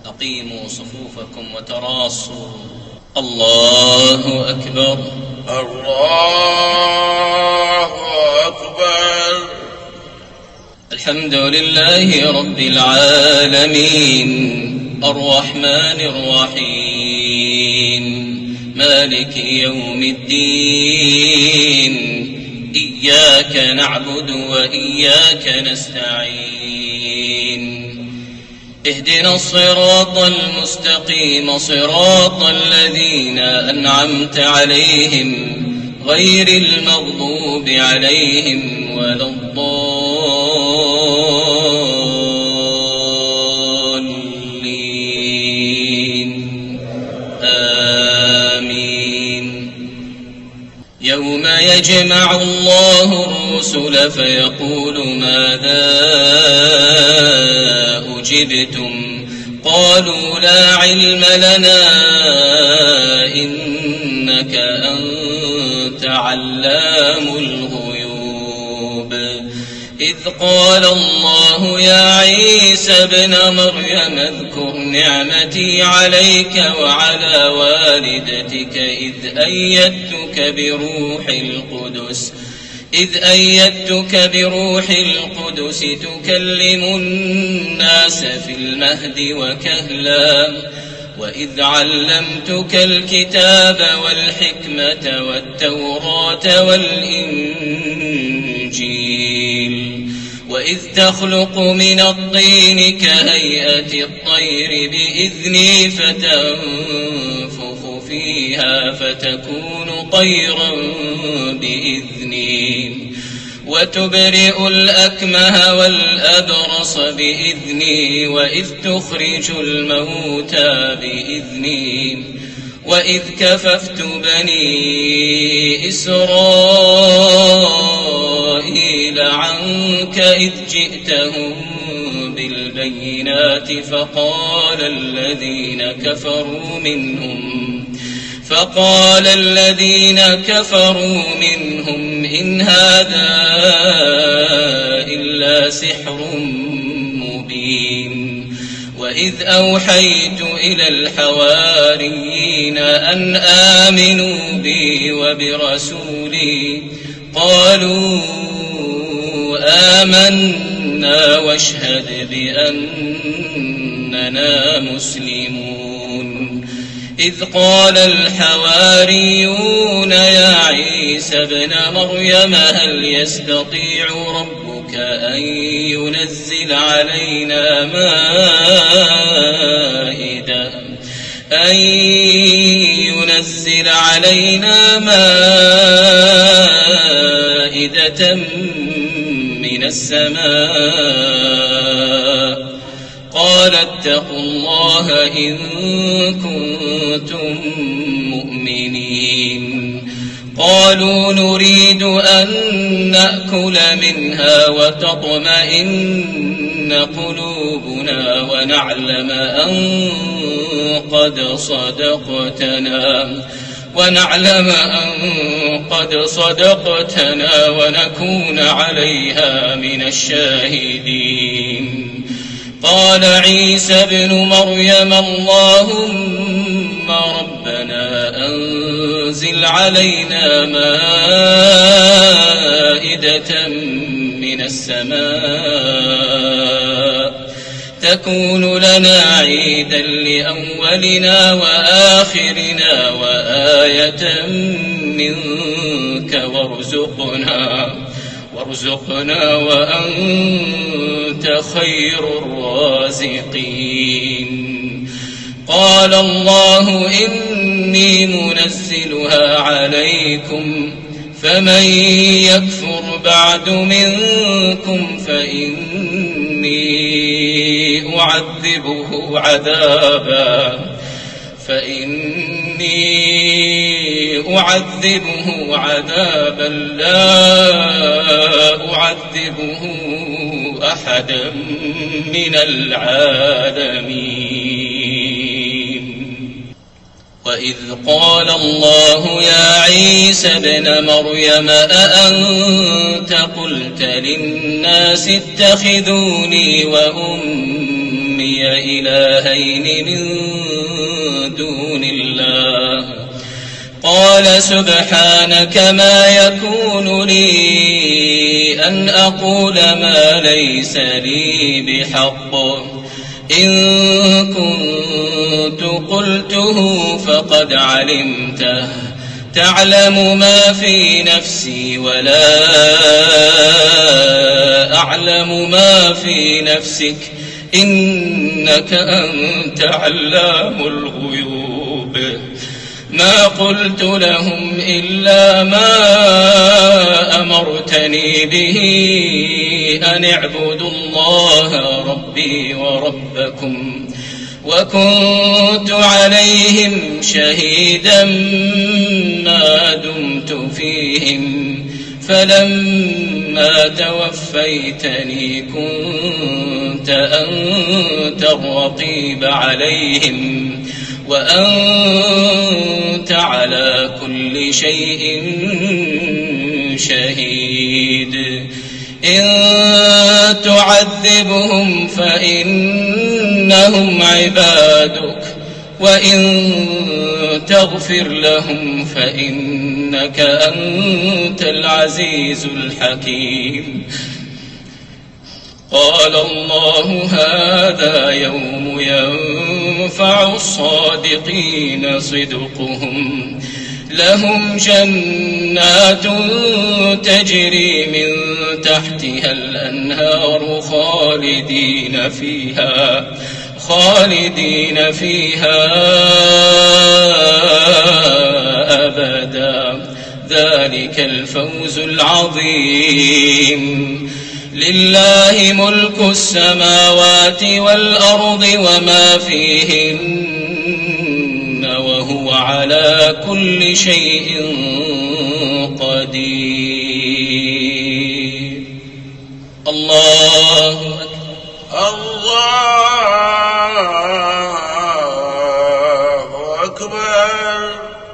أقيموا صفوفكم وتراصوا. الله أكبر. الله أكبر. الحمد لله رب العالمين الرحمن الرحيم مالك يوم الدين إياك نعبد وإياك نستعين اهدنا الصراط المستقيم صراط الذين أنعمت عليهم غير المغضوب عليهم ولا الضالين آمين. يوم يجمع الله الرسل فيقول ماذا أجبتم قالوا لا علم لنا إنك أنت علام الغيوب. إذ قال الله يا عيسى ابن مريم اذكر نعمتي عليك وعلى والدتك إذ أيدتك بروح القدس تكلم الناس في المهد وكهلا وإذ علمتك الكتاب والحكمة والتوراة والإنجيل وإذ تخلق من الطين كهيئة الطير بإذني فتنفخ فيها فتكون طيرا بإذني وتبرئ الأكمه والأبرص بإذني وإذ تخرج الموتى بإذني وإذ كففت بني إسرائيل عنك إذ جئتهم بالبينات فقال الذين كفروا منهم إن هذا إلا سحر مبين. وإذ أوحيت إلى الحواريين أن آمنوا بي وبرسولي قالوا آمنا واشهد بأننا مسلمون. إذ قال الحواريون يا عيسى ابن مريم هل يستطيع ربك أن ينزل علينا مائدة من السماء قال اتقوا الله إن كنتم مؤمنين. قالوا نريد أن نأكل منها وتطمئن قلوبنا ونعلم أن قد صدقتنا ونكون عليها من الشاهدين. قال عيسى ابن مريم اللهم ربنا أنزل علينا مائدة من السماء تكون لنا عيدا لأولنا وآخرنا وآية منك وارزقنا وأنت خير الرازقين. قال الله إني منزلها عليكم فمن يكفر بعد منكم فإني أعذبه عذابا لا أعذبه أحدا من العالمين. وإذ قال الله يا عيسى ابن مريم أأنت قلت للناس اتخذوني وأمي إلهين من دون الله قال سبحانك ما يكون لي أن أقول ما ليس لي بحق إن كنت قلته فقد علمته تعلم ما في نفسي ولا أعلم ما في نفسك إنك أنت علام الغيوب ما قلت لهم إلا ما أمرتني به أن اعبدوا الله ربي وربكم وكنت عليهم شهيدا ما دمت فيهم فلما توفيتني كنت أنت الرقيب عليهم وأنت على كل شيء شهيد إن تعذبهم فإنهم عبادك وإن تغفر لهم فإنك أنت العزيز الحكيم قال الله هذا يوم ينفع الصادقين صدقهم لهم جنات تجري من تحتها الأنهار خالدين فيها أبدا ذلك الفوز العظيم لله ملك السماوات والأرض وما فيهن وهو على كل شيء قدير الله أكبر